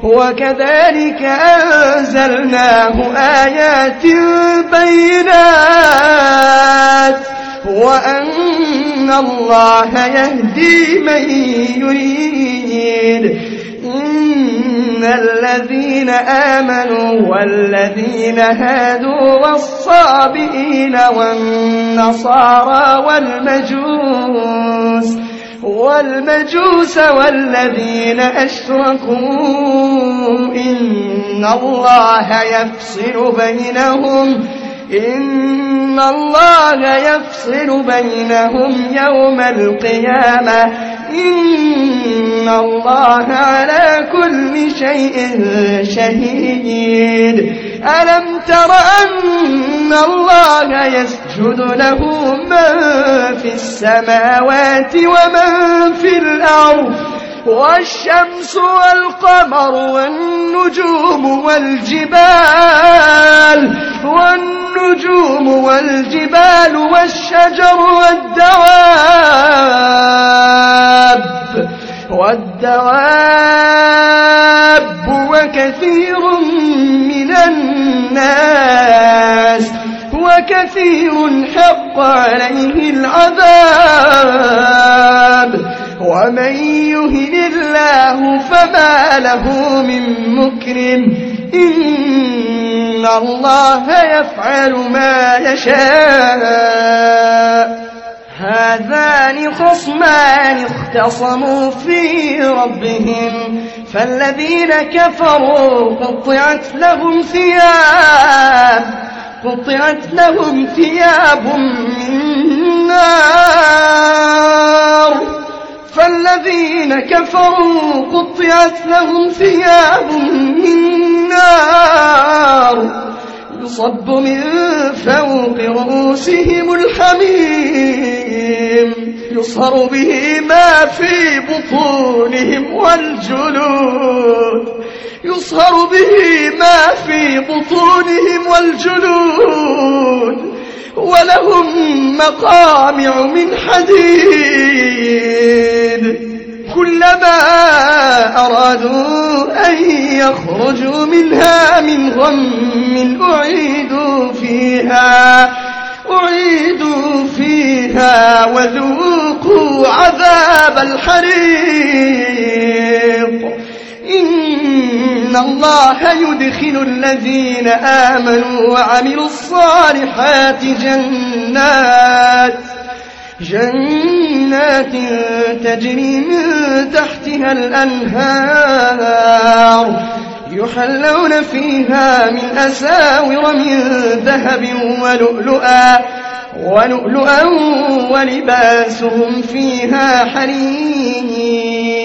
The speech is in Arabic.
وكذلك أنزلناه آيات بينات وأن الله يهدي من يريد. إن الذين آمنوا والذين هادوا والصابئين والنصارى والمجوس والذين أشركوا إن الله يفصل بينهم يوم القيامة إن الله على كل شيء شهيد. ألم تر أن الله يسجد له من في السماوات ومن في الأرض والشمس والقمر والنجوم والجبال والشجر والدواب وكثير من الناس وكثير حق عليه العذاب. ومن يهن الله فما له من مكرم إن الله يفعل ما يشاء. هذان خصمان اختصموا في ربهم فالذين كفروا قطعت لهم ثياب من نار يصب من فوق رؤوسهم الحميم يصهر به ما في بطونهم والجلود ولهم مقامع من حديد كلما أرادوا أن يخرجوا منها من غم أعيدوا فيها وذوقوا عذاب الحريق. إن الله يدخل الذين آمنوا وعملوا الصالحات جنات تجري من تحتها الأنهار يحلون فيها من أساور من ذهب ولؤلؤا ولباسهم فيها حرير.